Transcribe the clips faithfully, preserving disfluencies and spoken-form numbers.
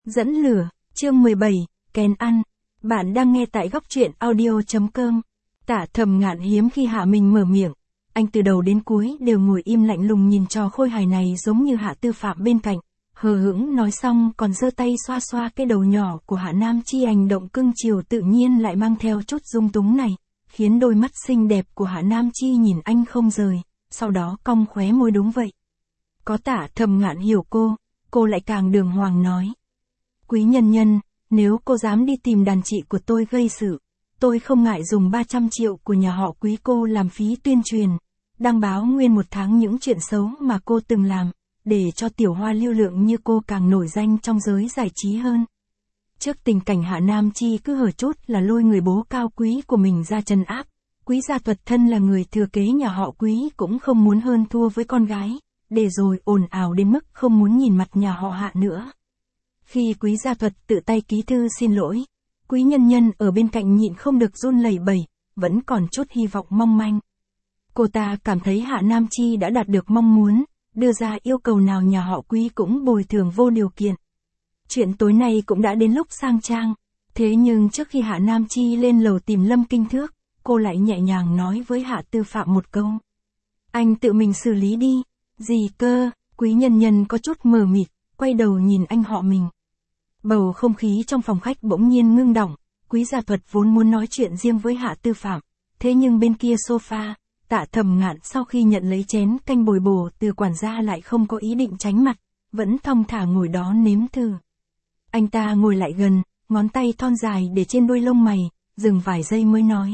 Dẫn lửa, chương mười bảy, kén ăn. Bạn đang nghe tại góc truyện audio.com. Tả Thầm Ngạn hiếm khi hạ mình mở miệng. Anh từ đầu đến cuối đều ngồi im lạnh lùng nhìn trò khôi hài này giống như Hạ Tư Phạm bên cạnh. Hờ hững nói xong còn giơ tay xoa xoa cái đầu nhỏ của Hạ Nam Chi, hành động cưng chiều tự nhiên lại mang theo chút dung túng này, khiến đôi mắt xinh đẹp của Hạ Nam Chi nhìn anh không rời, sau đó cong khóe môi. Đúng vậy. Có Tả Thầm Ngạn hiểu cô, cô lại càng đường hoàng nói. Quý nhân nhân, nếu cô dám đi tìm đàn chị của tôi gây sự, tôi không ngại dùng ba trăm triệu của nhà họ Quý cô làm phí tuyên truyền, đăng báo nguyên một tháng những chuyện xấu mà cô từng làm, để cho tiểu hoa lưu lượng như cô càng nổi danh trong giới giải trí hơn. Trước tình cảnh Hạ Nam Chi cứ hở chút là lôi người bố cao quý của mình ra trấn áp, Quý Gia Thuật thân là người thừa kế nhà họ Quý cũng không muốn hơn thua với con gái, để rồi ồn ào đến mức không muốn nhìn mặt nhà họ Hạ nữa. Khi Quý Gia Thuật tự tay ký thư xin lỗi, Quý nhân nhân ở bên cạnh nhịn không được run lẩy bẩy, vẫn còn chút hy vọng mong manh. Cô ta cảm thấy Hạ Nam Chi đã đạt được mong muốn, đưa ra yêu cầu nào nhà họ Quý cũng bồi thường vô điều kiện. Chuyện tối nay cũng đã đến lúc sang trang, thế nhưng trước khi Hạ Nam Chi lên lầu tìm Lâm Kinh Thước, cô lại nhẹ nhàng nói với Hạ Tư Phạm một câu. Anh tự mình xử lý đi. Gì cơ? Quý nhân nhân có chút mờ mịt, quay đầu nhìn anh họ mình. Bầu không khí trong phòng khách bỗng nhiên ngưng đọng, Quý Gia Thuật vốn muốn nói chuyện riêng với Hạ Tư Phạm, thế nhưng bên kia sofa, Tạ Thầm Ngạn sau khi nhận lấy chén canh bồi bổ từ quản gia lại không có ý định tránh mặt, vẫn thong thả ngồi đó nếm thử. Anh ta ngồi lại gần, ngón tay thon dài để trên đuôi lông mày, dừng vài giây mới nói.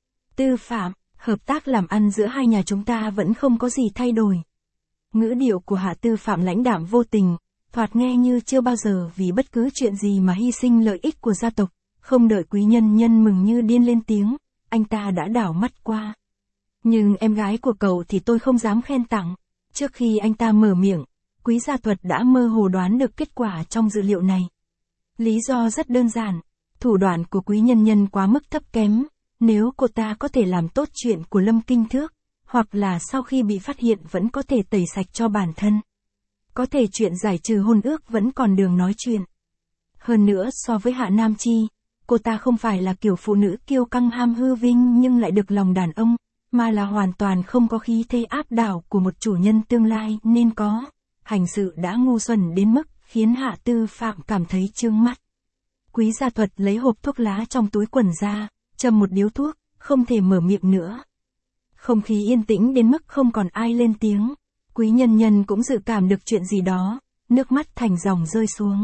Tư Phạm, hợp tác làm ăn giữa hai nhà chúng ta vẫn không có gì thay đổi. Ngữ điệu của Hạ Tư Phạm lãnh đạm vô tình, thoạt nghe như chưa bao giờ vì bất cứ chuyện gì mà hy sinh lợi ích của gia tộc. Không đợi quý nhân nhân mừng như điên lên tiếng, anh ta đã đảo mắt qua. Nhưng em gái của cậu thì tôi không dám khen tặng. Trước khi anh ta mở miệng, Quý Gia Thuật đã mơ hồ đoán được kết quả trong dữ liệu này. Lý do rất đơn giản, thủ đoạn của quý nhân nhân quá mức thấp kém. Nếu cô ta có thể làm tốt chuyện của Lâm Kinh Thước, hoặc là sau khi bị phát hiện vẫn có thể tẩy sạch cho bản thân. Có thể chuyện giải trừ hôn ước vẫn còn đường nói chuyện. Hơn nữa so với Hạ Nam Chi, cô ta không phải là kiểu phụ nữ kiêu căng ham hư vinh nhưng lại được lòng đàn ông, mà là hoàn toàn không có khí thế áp đảo của một chủ nhân tương lai nên có. Hành sự đã ngu xuẩn đến mức khiến Hạ Tư Phạm cảm thấy chướng mắt. Quý Gia Thuật lấy hộp thuốc lá trong túi quần ra, châm một điếu thuốc, không thể mở miệng nữa. Không khí yên tĩnh đến mức không còn ai lên tiếng. Quý nhân nhân cũng dự cảm được chuyện gì đó, nước mắt thành dòng rơi xuống.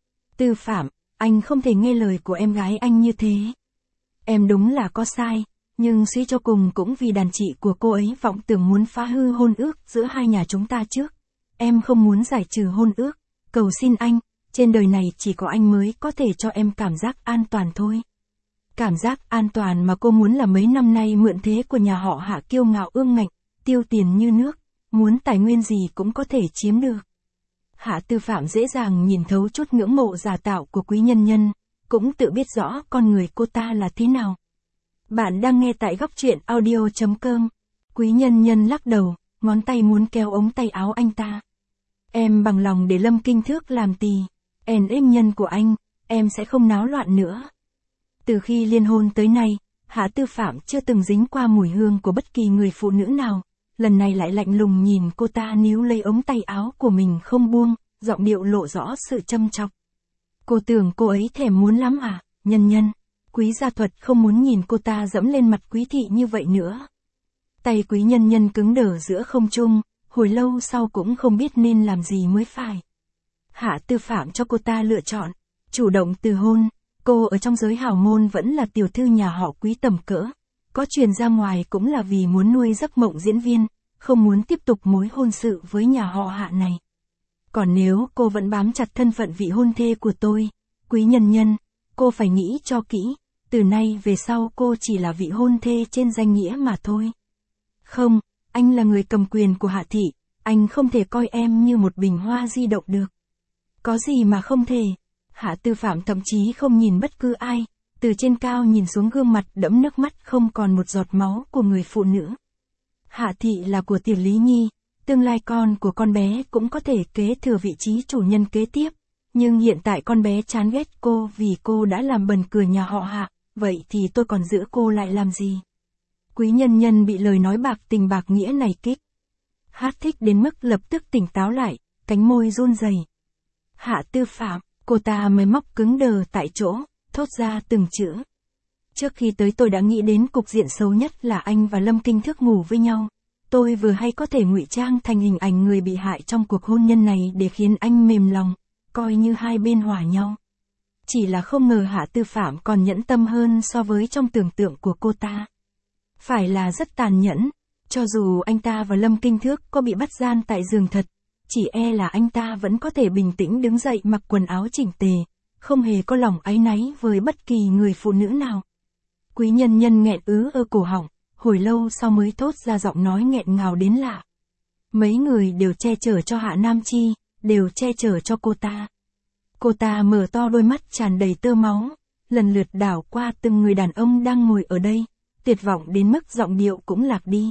Tư Phạm, anh không thể nghe lời của em gái anh như thế. Em đúng là có sai, nhưng suy cho cùng cũng vì đàn chị của cô ấy vọng tưởng muốn phá hư hôn ước giữa hai nhà chúng ta trước. Em không muốn giải trừ hôn ước, cầu xin anh, trên đời này chỉ có anh mới có thể cho em cảm giác an toàn thôi. Cảm giác an toàn mà cô muốn là mấy năm nay mượn thế của nhà họ Hạ kiêu ngạo ương ngạnh, tiêu tiền như nước, muốn tài nguyên gì cũng có thể chiếm được. Hạ Tư Phạm dễ dàng nhìn thấu chút ngưỡng mộ giả tạo của quý nhân nhân, cũng tự biết rõ con người cô ta là thế nào. Bạn đang nghe tại góc truyện audio.com. Quý nhân nhân lắc đầu, ngón tay muốn kéo ống tay áo anh ta. Em bằng lòng để Lâm Kinh Thước làm tỳ, ẻn êm nhân của anh, em sẽ không náo loạn nữa. Từ khi liên hôn tới nay, Hạ Tư Phạm chưa từng dính qua mùi hương của bất kỳ người phụ nữ nào, lần này lại lạnh lùng nhìn cô ta níu lấy ống tay áo của mình không buông, giọng điệu lộ rõ sự châm chọc. Cô tưởng cô ấy thèm muốn lắm à, nhân nhân? Quý Gia Thuật không muốn nhìn cô ta dẫm lên mặt quý thị như vậy nữa. Tay quý nhân nhân cứng đờ giữa không trung, hồi lâu sau cũng không biết nên làm gì mới phải. Hạ Tư Phạm cho cô ta lựa chọn, chủ động từ hôn. Cô ở trong giới hào môn vẫn là tiểu thư nhà họ Quý tầm cỡ, có truyền ra ngoài cũng là vì muốn nuôi giấc mộng diễn viên, không muốn tiếp tục mối hôn sự với nhà họ Hạ này. Còn nếu cô vẫn bám chặt thân phận vị hôn thê của tôi, quý nhân nhân, cô phải nghĩ cho kỹ, từ nay về sau cô chỉ là vị hôn thê trên danh nghĩa mà thôi. Không, anh là người cầm quyền của Hạ thị, anh không thể coi em như một bình hoa di động được. Có gì mà không thể? Hạ Tư Phạm thậm chí không nhìn bất cứ ai, từ trên cao nhìn xuống gương mặt đẫm nước mắt không còn một giọt máu của người phụ nữ. Hạ thị là của Tiểu Lý Nhi, tương lai con của con bé cũng có thể kế thừa vị trí chủ nhân kế tiếp, Nhưng hiện tại con bé chán ghét cô vì cô đã làm bần cười nhà họ Hạ, vậy thì tôi còn giữ cô lại làm gì? Quý Nhân Nhân bị lời nói bạc tình bạc nghĩa này kích. Hát thích đến mức lập tức tỉnh táo lại, cánh môi run rẩy. Hạ Tư Phạm, cô ta mới móc cứng đờ tại chỗ, thốt ra từng chữ. Trước khi tới tôi đã nghĩ đến cục diện xấu nhất là anh và Lâm Kinh Thước ngủ với nhau. Tôi vừa hay có thể ngụy trang thành hình ảnh người bị hại trong cuộc hôn nhân này để khiến anh mềm lòng, coi như hai bên hòa nhau. Chỉ là không ngờ Hạ Tư Phạm còn nhẫn tâm hơn so với trong tưởng tượng của cô ta. Phải là rất tàn nhẫn, cho dù anh ta và Lâm Kinh Thước có bị bắt gian tại giường thật, chỉ e là anh ta vẫn có thể bình tĩnh đứng dậy mặc quần áo chỉnh tề, không hề có lòng áy náy với bất kỳ người phụ nữ nào. Quý Nhân Nhân nghẹn ứ ở cổ họng, hồi lâu sau mới thốt ra giọng nói nghẹn ngào đến lạ. Mấy người đều che chở cho Hạ Nam Chi, đều che chở cho cô ta. Cô ta mở to đôi mắt tràn đầy tơ máu, lần lượt đảo qua từng người đàn ông đang ngồi ở đây, tuyệt vọng đến mức giọng điệu cũng lạc đi.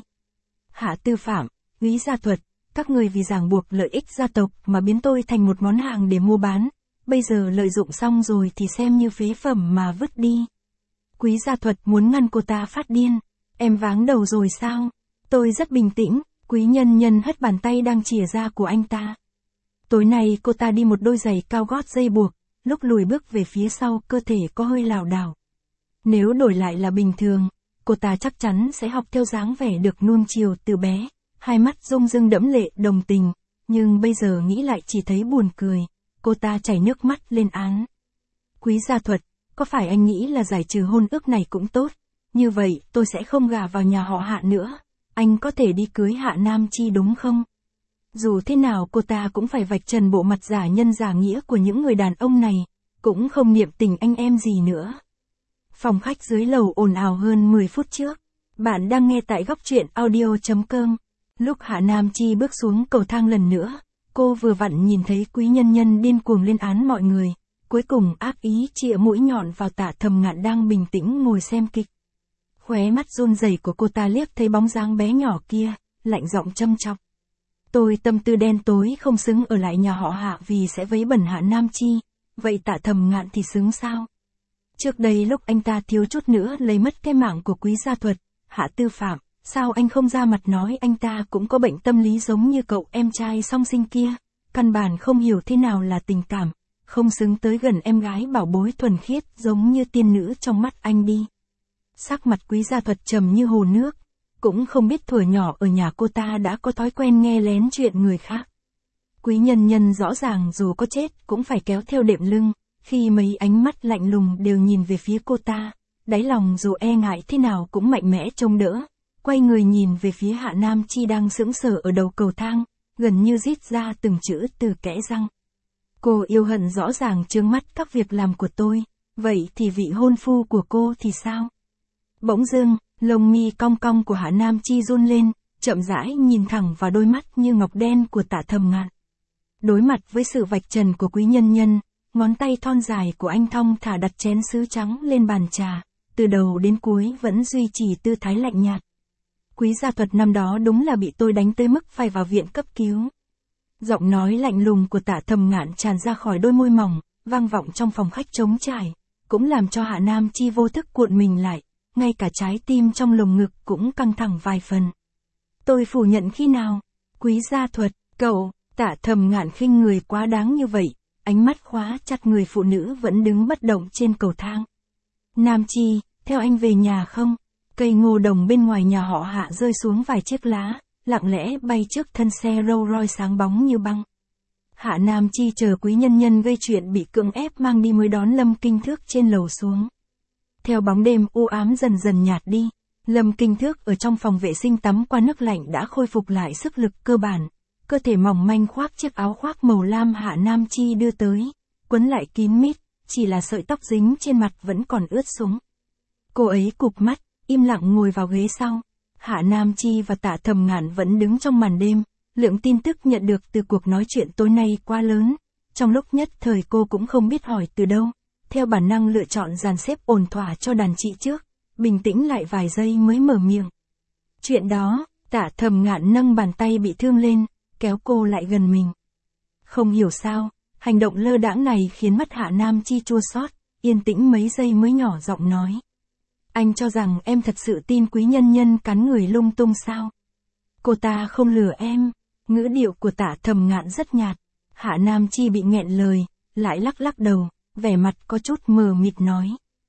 Hạ Tư Phạm, Quý Gia Thuật, các người vì ràng buộc lợi ích gia tộc mà biến tôi thành một món hàng để mua bán, bây giờ lợi dụng xong rồi thì xem như phế phẩm mà vứt đi. Quý Gia Thuật muốn ngăn cô ta phát điên. Em váng đầu rồi sao? Tôi rất bình tĩnh. Quý Nhân Nhân hất bàn tay đang chìa ra của anh ta. Tối nay cô ta đi một đôi giày cao gót dây buộc, lúc lùi bước về phía sau cơ thể có hơi lảo đảo. Nếu đổi lại là bình thường, cô ta chắc chắn sẽ học theo dáng vẻ được nuông chiều từ bé, hai mắt rung rưng đẫm lệ đồng tình, nhưng bây giờ nghĩ lại chỉ thấy buồn cười, cô ta chảy nước mắt lên án. Quý Gia Thuật, có phải anh nghĩ là giải trừ hôn ước này cũng tốt? Như vậy tôi sẽ không gả vào nhà họ Hạ nữa, anh có thể đi cưới Hạ Nam Chi đúng không? Dù thế nào cô ta cũng phải vạch trần bộ mặt giả nhân giả nghĩa của những người đàn ông này, cũng không niệm tình anh em gì nữa. Phòng khách dưới lầu ồn ào hơn mười phút trước. Bạn đang nghe tại góc truyện audio chấm com. Lúc Hạ Nam Chi bước xuống cầu thang lần nữa, cô vừa vặn nhìn thấy Quý Nhân Nhân điên cuồng lên án mọi người, cuối cùng ác ý chĩa mũi nhọn vào Tạ Thầm Ngạn đang bình tĩnh ngồi xem kịch. Khóe mắt run rẩy của cô ta liếc thấy bóng dáng bé nhỏ kia, lạnh giọng châm chọc. Tôi tâm tư đen tối không xứng ở lại nhà họ Hạ vì sẽ vấy bẩn Hạ Nam Chi, vậy Tạ Thầm Ngạn thì xứng sao? Trước đây lúc anh ta thiếu chút nữa lấy mất cái mạng của Quý Gia Thuật, Hạ Tư Phạm, sao anh không ra mặt nói anh ta cũng có bệnh tâm lý giống như cậu em trai song sinh kia, căn bản không hiểu thế nào là tình cảm, không xứng tới gần em gái bảo bối thuần khiết giống như tiên nữ trong mắt anh đi. Sắc mặt Quý Gia Thuật trầm như hồ nước, cũng không biết thuở nhỏ ở nhà cô ta đã có thói quen nghe lén chuyện người khác. Quý Nhân Nhân rõ ràng dù có chết cũng phải kéo theo đệm lưng, khi mấy ánh mắt lạnh lùng đều nhìn về phía cô ta, đáy lòng dù e ngại thế nào cũng mạnh mẽ trông đỡ, quay người nhìn về phía Hạ Nam Chi đang sững sờ ở đầu cầu thang, gần như rít ra từng chữ từ kẽ răng. Cô yêu hận rõ ràng trướng mắt các việc làm của tôi, vậy thì vị hôn phu của cô thì sao? Bỗng dưng, lông mi cong cong của Hạ Nam Chi run lên, chậm rãi nhìn thẳng vào đôi mắt như ngọc đen của Tạ Thầm Ngạn. Đối mặt với sự vạch trần của Quý Nhân Nhân, ngón tay thon dài của anh thong thả đặt chén sứ trắng lên bàn trà, từ đầu đến cuối vẫn duy trì tư thái lạnh nhạt. Quý Gia Thuật năm đó đúng là bị tôi đánh tới mức phải vào viện cấp cứu. Giọng nói lạnh lùng của Tạ Thầm Ngạn tràn ra khỏi đôi môi mỏng, vang vọng trong phòng khách trống trải, cũng làm cho Hạ Nam Chi vô thức cuộn mình lại, ngay cả trái tim trong lồng ngực cũng căng thẳng vài phần. Tôi phủ nhận khi nào? Quý Gia Thuật, cậu, Tạ Thầm Ngạn khinh người quá đáng như vậy, ánh mắt khóa chặt người phụ nữ vẫn đứng bất động trên cầu thang. Nam Chi, theo anh về nhà không? Cây ngô đồng bên ngoài nhà họ Hạ rơi xuống vài chiếc lá, lặng lẽ bay trước thân xe Rolls Royce sáng bóng như băng. Hạ Nam Chi chờ Quý Nhân Nhân gây chuyện bị cưỡng ép mang đi mới đón Lâm Kinh Thước trên lầu xuống. Theo bóng đêm u ám dần dần nhạt đi, Lâm Kinh Thước ở trong phòng vệ sinh tắm qua nước lạnh đã khôi phục lại sức lực cơ bản, cơ thể mỏng manh khoác chiếc áo khoác màu lam Hạ Nam Chi đưa tới, quấn lại kín mít, chỉ là sợi tóc dính trên mặt vẫn còn ướt sũng. Cô ấy cụp mắt, im lặng ngồi vào ghế sau. Hạ Nam Chi và Tạ Thầm Ngạn vẫn đứng trong màn đêm, lượng tin tức nhận được từ cuộc nói chuyện tối nay quá lớn, trong lúc nhất thời cô cũng không biết hỏi từ đâu, theo bản năng lựa chọn dàn xếp ổn thỏa cho đàn chị trước, bình tĩnh lại vài giây mới mở miệng. Chuyện đó, Tạ Thầm Ngạn nâng bàn tay bị thương lên, kéo cô lại gần mình. Không hiểu sao, Hành động lơ đãng này khiến mắt Hạ Nam Chi chua xót, yên tĩnh mấy giây mới nhỏ giọng nói. Anh cho rằng em thật sự tin quý nhân nhân cắn người lung tung sao? Cô ta không lừa em, ngữ điệu của Tạ Thầm Ngạn rất nhạt. Hạ Nam Chi bị nghẹn lời, lại lắc lắc đầu, vẻ mặt có chút mờ mịt nói.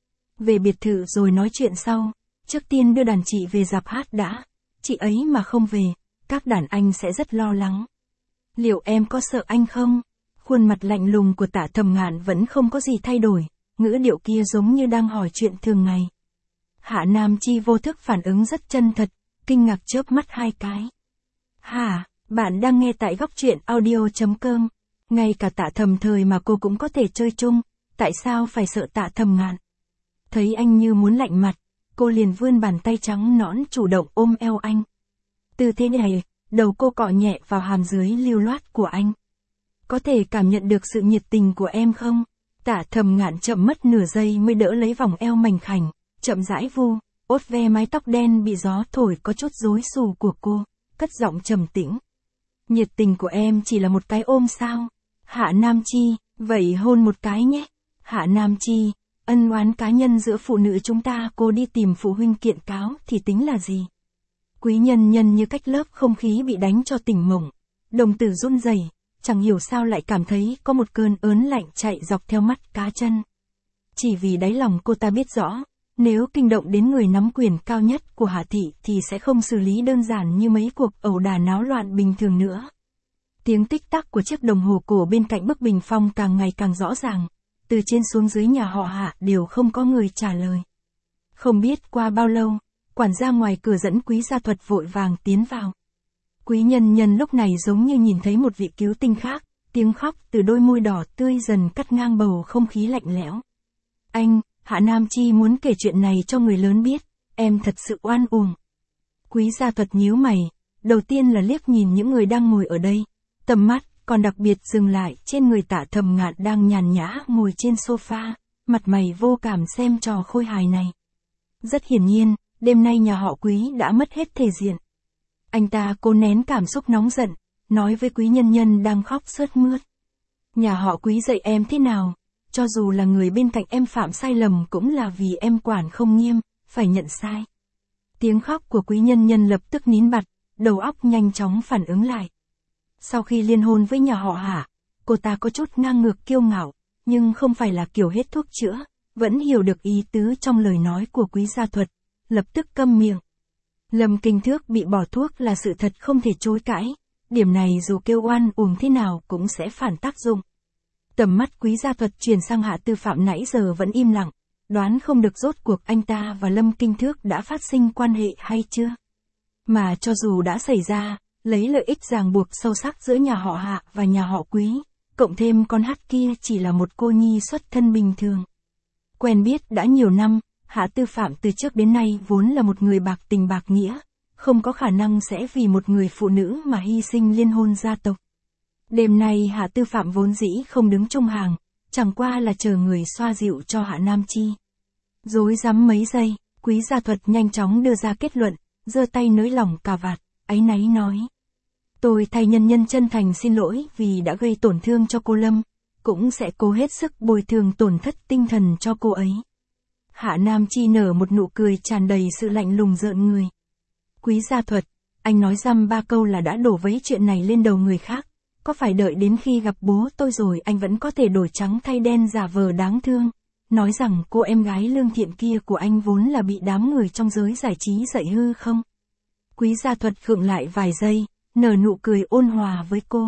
Về biệt thự rồi nói chuyện sau, trước tiên đưa đàn chị về rạp hát đã, chị ấy mà không về, các đàn anh sẽ rất lo lắng. Liệu em có sợ anh không? Khuôn mặt lạnh lùng của Tạ Thầm Ngạn vẫn không có gì thay đổi, ngữ điệu kia giống như đang hỏi chuyện thường ngày. Hạ Nam Chi vô thức phản ứng rất chân thật, kinh ngạc chớp mắt hai cái. Hả, bạn đang nghe tại góc truyện audio chấm com. Ngay cả Tạ Thầm Thời mà cô cũng có thể chơi chung, tại sao phải sợ Tạ Thầm Ngạn? Thấy anh như muốn lạnh mặt, cô liền vươn bàn tay trắng nõn chủ động ôm eo anh. Tư thế này, đầu cô cọ nhẹ vào hàm dưới lưu loát của anh. Có thể cảm nhận được sự nhiệt tình của em không? Tạ Thầm Ngạn chậm mất nửa giây mới đỡ lấy vòng eo mảnh khảnh, chậm rãi vu, ốt ve mái tóc đen bị gió thổi có chút rối xù của cô, cất giọng trầm tĩnh. Nhiệt tình của em chỉ là một cái ôm sao? Hạ Nam Chi, vậy hôn một cái nhé. Hạ Nam Chi, ân oán cá nhân giữa phụ nữ chúng ta cô đi tìm phụ huynh kiện cáo thì tính là gì? Quý nhân nhân như cách lớp không khí bị đánh cho tỉnh mộng, đồng tử run rẩy, chẳng hiểu sao lại cảm thấy có một cơn ớn lạnh chạy dọc theo mắt cá chân. Chỉ vì đáy lòng cô ta biết rõ, nếu kinh động đến người nắm quyền cao nhất của Hạ thị thì sẽ không xử lý đơn giản như mấy cuộc ẩu đả náo loạn bình thường nữa. Tiếng tích tắc của chiếc đồng hồ cổ bên cạnh bức bình phong càng ngày càng rõ ràng, từ trên xuống dưới nhà họ Hạ đều không có người trả lời. Không biết qua bao lâu, quản gia ngoài cửa dẫn Quý Gia Thuật vội vàng tiến vào. Quý nhân nhân lúc này giống như nhìn thấy một vị cứu tinh khác, tiếng khóc từ đôi môi đỏ tươi dần cắt ngang bầu không khí lạnh lẽo. Anh, Hạ Nam Chi muốn kể chuyện này cho người lớn biết, em thật sự oan uổng. Quý Gia Thuật nhíu mày, đầu tiên là liếc nhìn những người đang ngồi ở đây, tầm mắt còn đặc biệt dừng lại trên người Tạ Thầm Ngạn đang nhàn nhã ngồi trên sofa, mặt mày vô cảm xem trò khôi hài này. Rất hiển nhiên, đêm nay nhà họ Quý đã mất hết thể diện. Anh ta cố nén cảm xúc nóng giận, nói với Quý nhân nhân đang khóc sướt mướt. Nhà họ Quý dạy em thế nào, cho dù là người bên cạnh em phạm sai lầm cũng là vì em quản không nghiêm, phải nhận sai. Tiếng khóc của Quý nhân nhân lập tức nín bặt, đầu óc nhanh chóng phản ứng lại. Sau khi liên hôn với nhà họ Hạ, cô ta có chút ngang ngược kiêu ngạo, nhưng không phải là kiểu hết thuốc chữa, vẫn hiểu được ý tứ trong lời nói của Quý Gia Thuật, lập tức câm miệng. Lâm Kinh Thước bị bỏ thuốc là sự thật không thể chối cãi, điểm này dù kêu oan uổng thế nào cũng sẽ phản tác dụng. Tầm mắt Quý Gia Thuật chuyển sang Hạ Tư Phạm nãy giờ vẫn im lặng, đoán không được rốt cuộc anh ta và Lâm Kinh Thước đã phát sinh quan hệ hay chưa. Mà cho dù đã xảy ra, lấy lợi ích ràng buộc sâu sắc giữa nhà họ Hạ và nhà họ Quý, cộng thêm con hát kia chỉ là một cô nhi xuất thân bình thường. Quen biết đã nhiều năm, Hạ Tư Phạm từ trước đến nay vốn là một người bạc tình bạc nghĩa, không có khả năng sẽ vì một người phụ nữ mà hy sinh liên hôn gia tộc. Đêm nay Hạ Tư Phạm vốn dĩ không đứng trong hàng, chẳng qua là chờ người xoa dịu cho Hạ Nam Chi. Rối rắm mấy giây, Quý Gia Thuật nhanh chóng đưa ra kết luận, giơ tay nới lỏng cà vạt, áy náy nói. Tôi thay nhân nhân chân thành xin lỗi vì đã gây tổn thương cho cô Lâm, cũng sẽ cố hết sức bồi thường tổn thất tinh thần cho cô ấy. Hạ Nam Chi nở một nụ cười tràn đầy sự lạnh lùng rợn người. Quý Gia Thuật, anh nói dăm ba câu là đã đổ vấy chuyện này lên đầu người khác, có phải đợi đến khi gặp bố tôi rồi anh vẫn có thể đổi trắng thay đen giả vờ đáng thương, nói rằng cô em gái lương thiện kia của anh vốn là bị đám người trong giới giải trí dạy hư không? Quý Gia Thuật khựng lại vài giây, nở nụ cười ôn hòa với cô.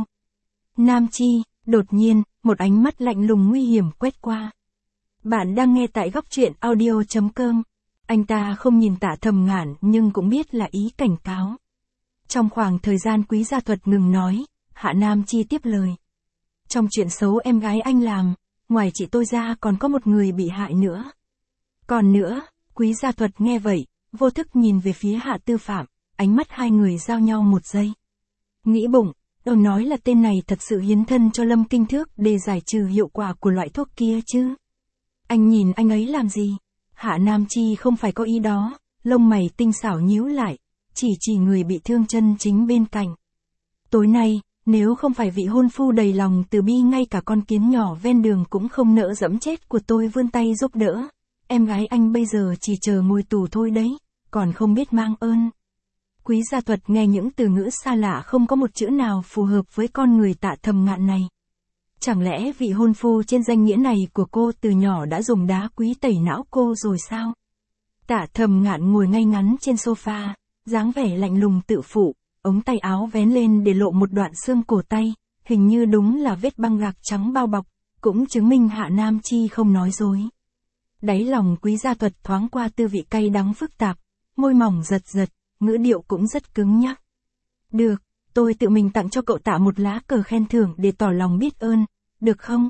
Nam Chi, đột nhiên, một ánh mắt lạnh lùng nguy hiểm quét qua. Bạn đang nghe tại góc truyện audio chấm com. Anh ta không nhìn Tạ Thầm Ngạn nhưng cũng biết là ý cảnh cáo. Trong khoảng thời gian Quý Gia Thuật ngừng nói, Hạ Nam Chi tiếp lời. Trong chuyện xấu em gái anh làm, ngoài chị tôi ra còn có một người bị hại nữa. Còn nữa, Quý Gia Thuật nghe vậy, vô thức nhìn về phía Hạ Tư Phạm, ánh mắt hai người giao nhau một giây. Nghĩ bụng, đâu nói là tên này thật sự hiến thân cho Lâm Kinh Thước để giải trừ hiệu quả của loại thuốc kia chứ. Anh nhìn anh ấy làm gì? Hạ Nam Chi không phải có ý đó, lông mày tinh xảo nhíu lại, chỉ chỉ người bị thương chân chính bên cạnh. Tối nay, Nếu không phải vị hôn phu đầy lòng từ bi, ngay cả con kiến nhỏ ven đường cũng không nỡ dẫm chết của tôi vươn tay giúp đỡ. Em gái anh bây giờ chỉ chờ ngồi tù thôi đấy, còn không biết mang ơn. Quý Gia Thuật nghe những từ ngữ xa lạ không có một chữ nào phù hợp với con người Tạ Thầm Ngạn này. Chẳng lẽ vị hôn phu trên danh nghĩa này của cô từ nhỏ đã dùng đá quý tẩy não cô rồi sao? Tạ Thầm Ngạn ngồi ngay ngắn trên sofa, dáng vẻ lạnh lùng tự phụ, ống tay áo vén lên để lộ một đoạn xương cổ tay, hình như đúng là vết băng gạc trắng bao bọc, cũng chứng minh Hạ Nam Chi không nói dối. Đáy lòng Quý Gia Thuật thoáng qua tư vị cay đắng phức tạp, môi mỏng giật giật, ngữ điệu cũng rất cứng nhắc. Được, tôi tự mình tặng cho cậu Tạ một lá cờ khen thưởng để tỏ lòng biết ơn, được không?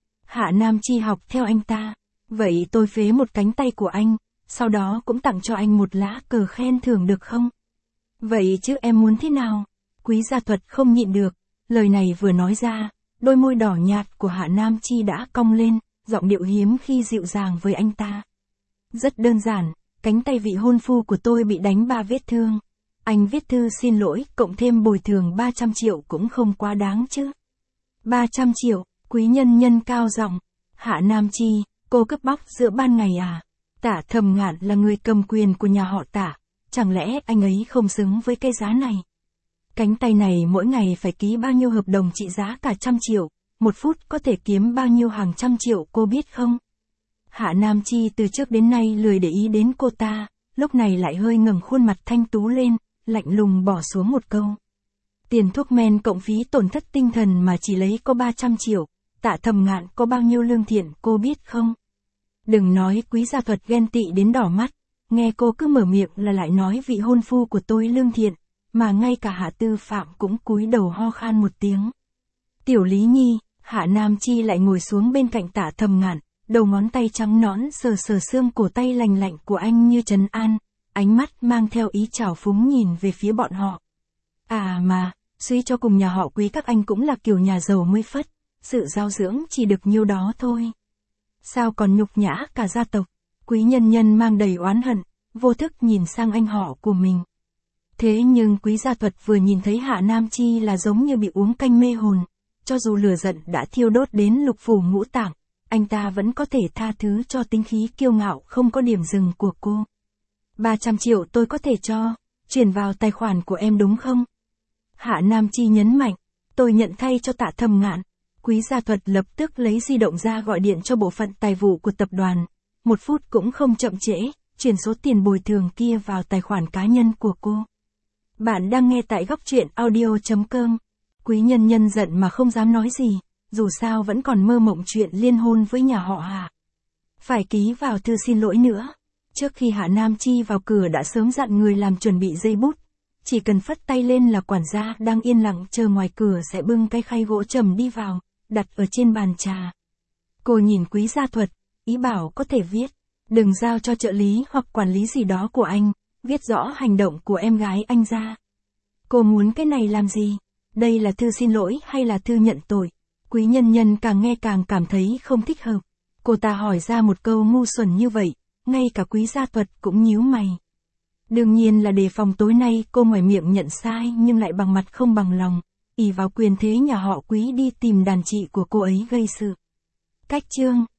Hạ Nam Chi học theo anh ta, vậy tôi phế một cánh tay của anh, sau đó cũng tặng cho anh một lá cờ khen thưởng được không? Vậy chứ em muốn thế nào? Quý Gia Thuật không nhịn được, lời này vừa nói ra, đôi môi đỏ nhạt của Hạ Nam Chi đã cong lên, giọng điệu hiếm khi dịu dàng với anh ta. Rất đơn giản, cánh tay vị hôn phu của tôi bị đánh ba vết thương. Anh viết thư xin lỗi, cộng thêm bồi thường ba trăm triệu cũng không quá đáng chứ. ba trăm triệu, Quý Nhân Nhân cao giọng. Hạ Nam Chi, cô cướp bóc giữa ban ngày à? Tạ Thầm Ngạn là người cầm quyền của nhà họ Tạ, chẳng lẽ anh ấy không xứng với cái giá này? Cánh tay này mỗi ngày phải ký bao nhiêu hợp đồng trị giá cả trăm triệu, một phút có thể kiếm bao nhiêu hàng trăm triệu cô biết không? Hạ Nam Chi từ trước đến nay lười để ý đến cô ta, lúc này lại hơi ngẩng khuôn mặt thanh tú lên, lạnh lùng bỏ xuống một câu. Tiền thuốc men cộng phí tổn thất tinh thần mà chỉ lấy có ba trăm triệu, Tạ Thầm Ngạn có bao nhiêu lương thiện cô biết không? Đừng nói Quý Gia Thuật ghen tị đến đỏ mắt, nghe cô cứ mở miệng là lại nói vị hôn phu của tôi lương thiện, mà ngay cả Hạ Tư Phạm cũng cúi đầu ho khan một tiếng. Tiểu Lý Nhi, Hạ Nam Chi lại ngồi xuống bên cạnh Tạ Thầm Ngạn, đầu ngón tay trắng nõn sờ sờ xương cổ tay lành lạnh của anh như trấn an, ánh mắt mang theo ý trào phúng nhìn về phía bọn họ. À mà, suy cho cùng nhà họ Quý các anh cũng là kiểu nhà giàu mươi phất, sự giáo dưỡng chỉ được nhiêu đó thôi. Sao còn nhục nhã cả gia tộc? Quý Nhân Nhân mang đầy oán hận, vô thức nhìn sang anh họ của mình. Thế nhưng Quý Gia Thuật vừa nhìn thấy Hạ Nam Chi là giống như bị uống canh mê hồn, cho dù lửa giận đã thiêu đốt đến lục phủ ngũ tạng, anh ta vẫn có thể tha thứ cho tính khí kiêu ngạo không có điểm dừng của cô. ba trăm triệu tôi có thể cho, chuyển vào tài khoản của em đúng không? Hạ Nam Chi nhấn mạnh, tôi nhận thay cho Tạ Thầm Ngạn. Quý Gia Thuật lập tức lấy di động ra gọi điện cho bộ phận tài vụ của tập đoàn. Một phút cũng không chậm trễ, chuyển số tiền bồi thường kia vào tài khoản cá nhân của cô. Bạn đang nghe tại góc truyện audio chấm com. Quý Nhân Nhân giận mà không dám nói gì, dù sao vẫn còn mơ mộng chuyện liên hôn với nhà họ Hạ. Phải ký vào thư xin lỗi nữa. Trước khi Hạ Nam Chi vào cửa đã sớm dặn người làm chuẩn bị giấy bút. Chỉ cần phất tay lên là quản gia đang yên lặng chờ ngoài cửa sẽ bưng cái khay gỗ trầm đi vào, đặt ở trên bàn trà. Cô nhìn Quý Gia Thuật, ý bảo có thể viết, đừng giao cho trợ lý hoặc quản lý gì đó của anh, viết rõ hành động của em gái anh ra. Cô muốn cái này làm gì? Đây là thư xin lỗi hay là thư nhận tội? Quý Nhân Nhân càng nghe càng cảm thấy không thích hợp. Cô ta hỏi ra một câu ngu xuẩn như vậy, ngay cả Quý Gia Thuật cũng nhíu mày. Đương nhiên là đề phòng tối nay cô ngoài miệng nhận sai nhưng lại bằng mặt không bằng lòng, ỷ vào quyền thế nhà họ Quý đi tìm đàn chị của cô ấy gây sự. Cách chương